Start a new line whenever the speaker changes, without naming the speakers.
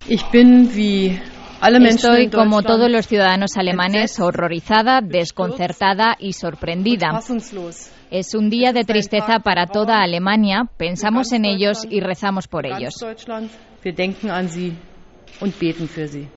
Estoy, como todos los ciudadanos alemanes, horrorizada, desconcertada y sorprendida. Es un día de tristeza para toda Alemania. Pensamos en ellos y rezamos por ellos.